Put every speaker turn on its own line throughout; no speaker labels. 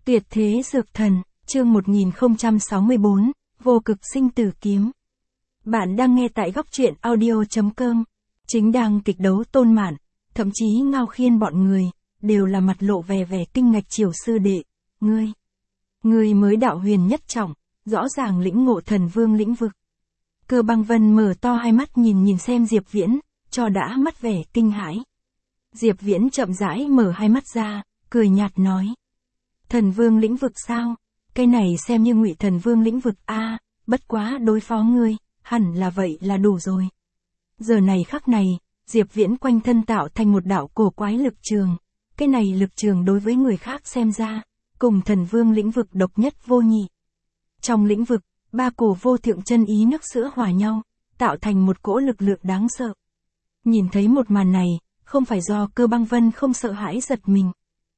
Tuyệt thế dược thần, chương 1064, vô cực sinh tử kiếm. Bạn đang nghe tại góc truyện audio.com. Chính đang kịch đấu Tôn Mạn, thậm chí Ngao Khiên bọn người, đều là mặt lộ vẻ vẻ kinh ngạc. Triều sư đệ, ngươi mới đạo huyền nhất trọng, rõ ràng lĩnh ngộ thần vương lĩnh vực. Cơ Băng Vân mở to hai mắt nhìn xem Diệp Viễn, cho đã mắt vẻ kinh hãi. Diệp Viễn chậm rãi mở hai mắt ra, cười nhạt nói. Thần vương lĩnh vực sao? Cái này xem như Ngụy thần vương lĩnh vực a, bất quá đối phó ngươi, hẳn là vậy là đủ rồi. Giờ này khắc này, Diệp Viễn quanh thân tạo thành một đạo cổ quái lực trường. Cái này lực trường đối với người khác xem ra, cùng thần vương lĩnh vực độc nhất vô nhị. Trong lĩnh vực, ba cổ vô thượng chân ý nước sữa hòa nhau, tạo thành một cỗ lực lượng đáng sợ. Nhìn thấy một màn này, không phải do Cơ Băng Vân không sợ hãi giật mình.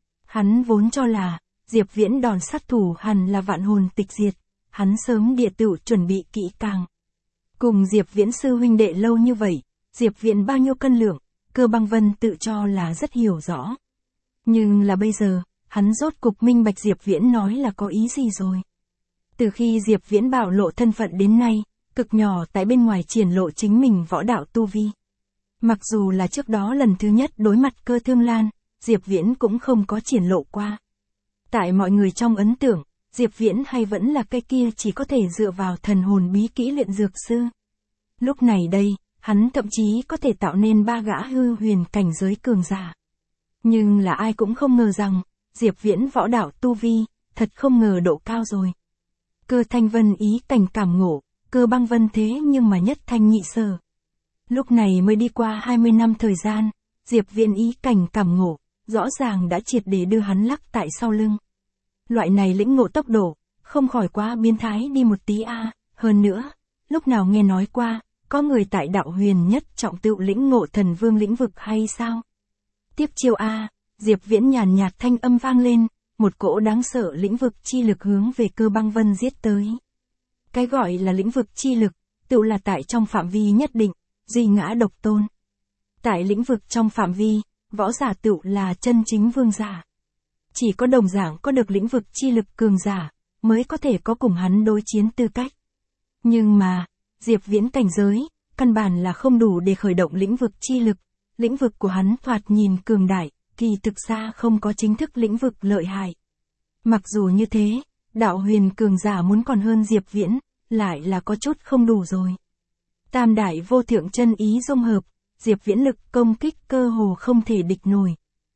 Hắn vốn cho là, Diệp Viễn đòn sát thủ hẳn là vạn hồn tịch diệt, hắn sớm địa tựu chuẩn bị kỹ càng. Cùng Diệp Viễn sư huynh đệ lâu như vậy, Diệp Viễn bao nhiêu cân lượng, Cơ Băng Vân tự cho là rất hiểu rõ. Nhưng là bây giờ, hắn rốt cục minh bạch Diệp Viễn nói là có ý gì rồi. Từ khi Diệp Viễn bạo lộ thân phận đến nay, cực nhỏ tại bên ngoài triển lộ chính mình võ đạo tu vi. Mặc dù là trước đó lần thứ nhất đối mặt Cơ Thương Lan, Diệp Viễn cũng không có triển lộ qua. Tại mọi người trong ấn tượng, Diệp Viễn hay vẫn là cái kia chỉ có thể dựa vào thần hồn bí kỹ luyện dược sư. Lúc này đây, hắn thậm chí có thể tạo nên ba gã hư huyền cảnh giới cường giả. Nhưng là ai cũng không ngờ rằng, Diệp Viễn võ đạo tu vi, thật không ngờ độ cao rồi. Cơ Thanh Vân ý cảnh cảm ngộ, Cơ Băng Vân thế nhưng mà nhất thanh nhị sở. Lúc này mới đi qua 20 năm thời gian, Diệp Viễn ý cảnh cảm ngộ, rõ ràng đã triệt để đưa hắn lắc tại sau lưng. Loại này lĩnh ngộ tốc độ, không khỏi quá biến thái đi một tí a. Hơn nữa, lúc nào nghe nói qua, có người tại đạo huyền nhất trọng tựu lĩnh ngộ thần vương lĩnh vực hay sao? Tiếp chiêu a, Diệp Viễn nhàn nhạt thanh âm vang lên, một cỗ đáng sợ lĩnh vực chi lực hướng về Cơ Băng Vân giết tới. Cái gọi là lĩnh vực chi lực, tựu là tại trong phạm vi nhất định, duy ngã độc tôn. Tại lĩnh vực trong phạm vi, võ giả tựu là chân chính vương giả. Chỉ có đồng dạng có được lĩnh vực chi lực cường giả, mới có thể có cùng hắn đối chiến tư cách. Nhưng mà, Diệp Viễn cảnh giới, căn bản là không đủ để khởi động lĩnh vực chi lực. Lĩnh vực của hắn thoạt nhìn cường đại, kỳ thực ra không có chính thức lĩnh vực lợi hại. Mặc dù như thế, đạo huyền cường giả muốn còn hơn Diệp Viễn, lại là có chút không đủ rồi. Tam đại vô thượng chân ý dung hợp, Diệp Viễn lực công kích cơ hồ không thể địch nổi.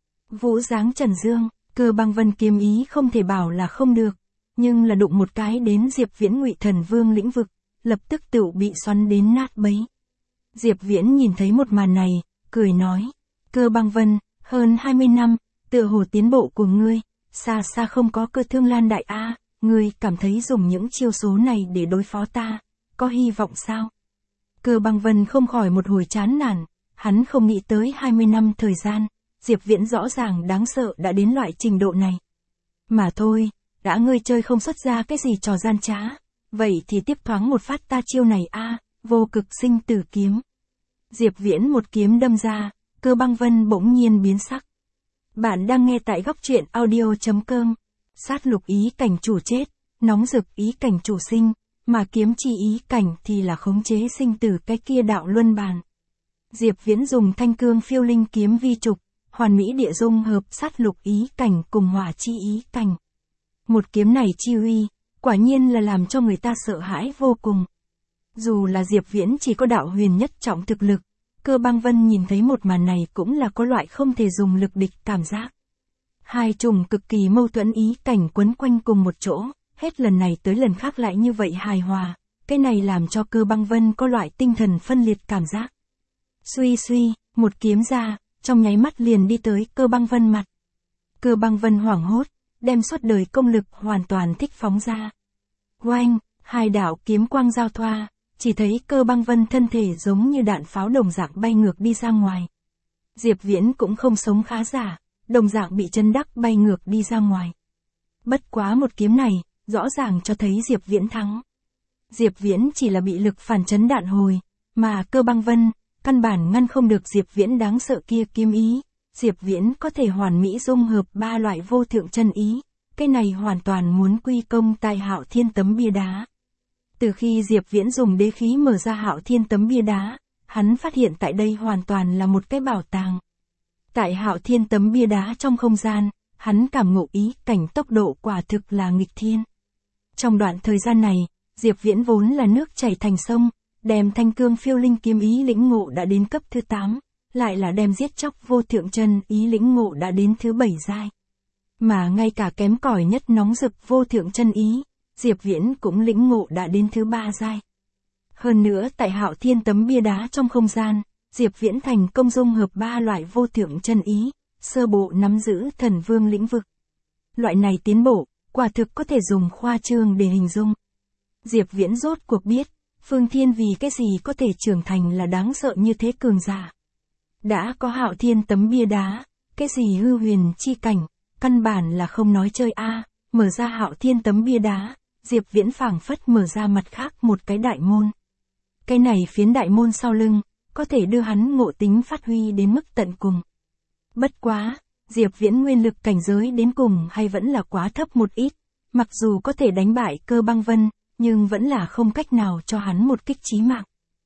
Vũ dáng Trần Dương, Cơ Băng Vân kiếm ý không thể bảo là không được, nhưng là đụng một cái đến Diệp Viễn Ngụy thần vương lĩnh vực, lập tức tựu bị xoắn đến nát bấy. Diệp Viễn nhìn thấy một màn này, cười nói, Cơ Băng Vân, hơn 20 năm, tựa hồ tiến bộ của ngươi, xa xa không có Cơ Thương Lan đại a, ngươi cảm thấy dùng những chiêu số này để đối phó ta, có hy vọng sao? Cơ Băng Vân không khỏi một hồi chán nản, hắn không nghĩ tới 20 năm thời gian, Diệp Viễn rõ ràng đáng sợ đã đến loại trình độ này. Mà thôi, đã ngươi chơi không xuất ra cái gì trò gian trá, vậy thì tiếp thoáng một phát ta chiêu này a, vô cực sinh tử kiếm. Diệp Viễn một kiếm đâm ra, Cơ Băng Vân bỗng nhiên biến sắc. Bạn đang nghe tại góc truyện audio.com. Sát lục ý cảnh chủ chết, nóng rực ý cảnh chủ sinh, mà kiếm chi ý cảnh thì là khống chế sinh tử cái kia đạo luân bàn. Diệp Viễn dùng thanh cương phiêu linh kiếm vi trục, hoàn mỹ địa dung hợp sát lục ý cảnh cùng hỏa chi ý cảnh. Một kiếm này chi uy, quả nhiên là làm cho người ta sợ hãi vô cùng. Dù là Diệp Viễn chỉ có đạo huyền nhất trọng thực lực, Cơ Băng Vân nhìn thấy một màn này cũng là có loại không thể dùng lực địch cảm giác. Hai chủng cực kỳ mâu thuẫn ý cảnh quấn quanh cùng một chỗ, hết lần này tới lần khác lại như vậy hài hòa, cái này làm cho Cơ Băng Vân có loại tinh thần phân liệt cảm giác. Suy suy, một kiếm ra, trong nháy mắt liền đi tới Cơ Băng Vân mặt. Cơ Băng Vân hoảng hốt, đem suốt đời công lực hoàn toàn thích phóng ra. Oanh, hai đạo kiếm quang giao thoa, chỉ thấy Cơ Băng Vân thân thể giống như đạn pháo đồng dạng bay ngược đi ra ngoài. Diệp Viễn cũng không sống khá giả, đồng dạng bị chân đắc bay ngược đi ra ngoài. Bất quá một kiếm này, rõ ràng cho thấy Diệp Viễn thắng. Diệp Viễn chỉ là bị lực phản chấn đạn hồi, mà Cơ Băng Vân, căn bản ngăn không được Diệp Viễn đáng sợ kia kiếm ý. Diệp Viễn có thể hoàn mỹ dung hợp ba loại vô thượng chân ý, cái này hoàn toàn muốn quy công tại Hạo Thiên tấm bia đá. Từ khi Diệp Viễn dùng đế khí mở ra Hạo Thiên tấm bia đá, hắn phát hiện tại đây hoàn toàn là một cái bảo tàng. Tại Hạo Thiên tấm bia đá trong không gian, hắn cảm ngộ ý cảnh tốc độ quả thực là nghịch thiên. Trong đoạn thời gian này, Diệp Viễn vốn là nước chảy thành sông, đem Thanh Cương Phiêu Linh kiếm ý lĩnh ngộ đã đến cấp thứ 8, lại là đem giết chóc Vô Thượng Chân ý lĩnh ngộ đã đến thứ 7 giai. Mà ngay cả kém cỏi nhất nóng rực Vô Thượng Chân ý, Diệp Viễn cũng lĩnh ngộ đã đến thứ 3 giai. Hơn nữa tại Hạo Thiên tấm bia đá trong không gian, Diệp Viễn thành công dung hợp 3 loại Vô Thượng Chân ý, sơ bộ nắm giữ Thần Vương lĩnh vực. Loại này tiến bộ, quả thực có thể dùng khoa trương để hình dung. Diệp Viễn rốt cuộc biết, Phương Thiên vì cái gì có thể trưởng thành là đáng sợ như thế cường giả. Đã có Hạo Thiên tấm bia đá, cái gì hư huyền chi cảnh, căn bản là không nói chơi a. Mở ra Hạo Thiên tấm bia đá, Diệp Viễn phảng phất mở ra mặt khác một cái đại môn. Cái này phiến đại môn sau lưng, có thể đưa hắn ngộ tính phát huy đến mức tận cùng. Bất quá, Diệp Viễn nguyên lực cảnh giới đến cùng hay vẫn là quá thấp một ít, mặc dù có thể đánh bại Cơ Băng Vân, nhưng vẫn là không cách nào cho hắn một kích chí mạng.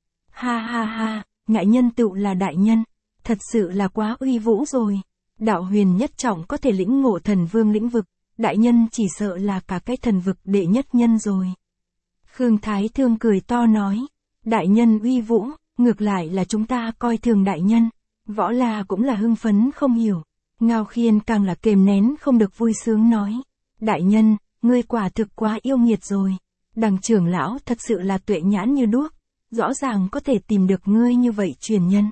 Ha ha ha, ngại nhân tựu là đại nhân, thật sự là quá uy vũ rồi. Đạo huyền nhất trọng có thể lĩnh ngộ Thần Vương lĩnh vực, đại nhân chỉ sợ là cả cái thần vực đệ nhất nhân rồi. Khương Thái Thương cười to nói, đại nhân uy vũ, ngược lại là chúng ta coi thường đại nhân. Võ La cũng là hưng phấn không hiểu. Ngao Khiên càng là kềm nén không được vui sướng nói, đại nhân, ngươi quả thực quá yêu nghiệt rồi. Đằng trưởng lão thật sự là tuệ nhãn như đuốc, rõ ràng có thể tìm được ngươi như vậy truyền nhân.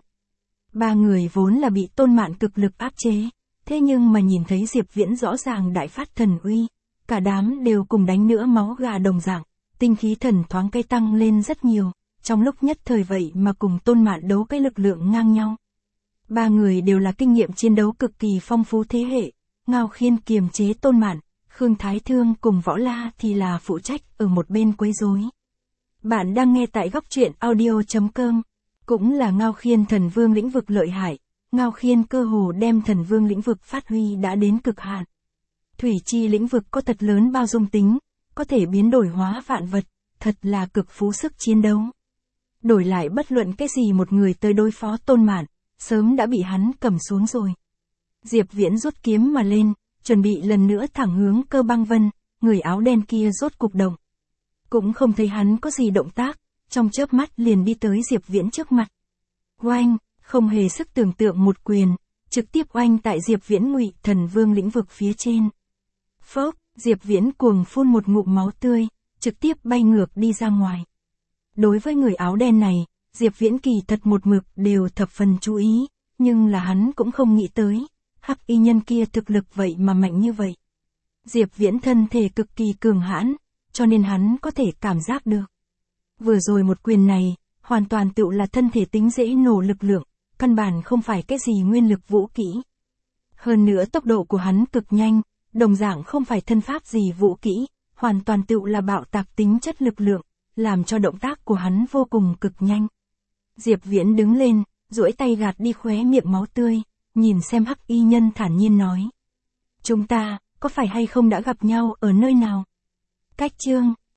3 người vốn là bị Tôn Mạn cực lực áp chế, thế nhưng mà nhìn thấy Diệp Viễn rõ ràng đại phát thần uy, cả đám đều cùng đánh nữa máu gà đồng dạng, tinh khí thần thoáng cái tăng lên rất nhiều, trong lúc nhất thời vậy mà cùng Tôn Mạn đấu cái lực lượng ngang nhau. 3 người đều là kinh nghiệm chiến đấu cực kỳ phong phú thế hệ, Ngao Khiên kiềm chế Tôn Mạn, Khương Thái Thương cùng Võ La thì là phụ trách ở một bên quấy rối. Bạn đang nghe tại góc truyện audio.com, cũng là Ngao Khiên Thần Vương lĩnh vực lợi hại, Ngao Khiên cơ hồ đem Thần Vương lĩnh vực phát huy đã đến cực hạn. Thủy chi lĩnh vực có thật lớn bao dung tính, có thể biến đổi hóa vạn vật, thật là cực phú sức chiến đấu. Đổi lại bất luận cái gì một người tới đối phó Tôn Mạn, sớm đã bị hắn cầm xuống rồi. Diệp Viễn rút kiếm mà lên, chuẩn bị lần nữa thẳng hướng Cơ Băng Vân, người áo đen kia rốt cục động. Cũng không thấy hắn có gì động tác, trong chớp mắt liền đi tới Diệp Viễn trước mặt. Oanh, không hề sức tưởng tượng một quyền, trực tiếp oanh tại Diệp Viễn Ngụy Thần Vương lĩnh vực phía trên. Phốc, Diệp Viễn cuồng phun một ngụm máu tươi, trực tiếp bay ngược đi ra ngoài. Đối với người áo đen này, Diệp Viễn kỳ thật một mực đều thập phần chú ý, nhưng là hắn cũng không nghĩ tới, hắc y nhân kia thực lực vậy mà mạnh như vậy. Diệp Viễn thân thể cực kỳ cường hãn, cho nên hắn có thể cảm giác được. Vừa rồi một quyền này, hoàn toàn tựu là thân thể tính dễ nổ lực lượng, căn bản không phải cái gì nguyên lực vũ kỹ. Hơn nữa tốc độ của hắn cực nhanh, đồng dạng không phải thân pháp gì vũ kỹ, hoàn toàn tựu là bạo tạc tính chất lực lượng, làm cho động tác của hắn vô cùng cực nhanh. Diệp Viễn đứng lên, duỗi tay gạt đi khóe miệng máu tươi, nhìn xem hắc y nhân thản nhiên nói. Chúng ta, có phải hay không đã gặp nhau ở nơi nào? Cách chương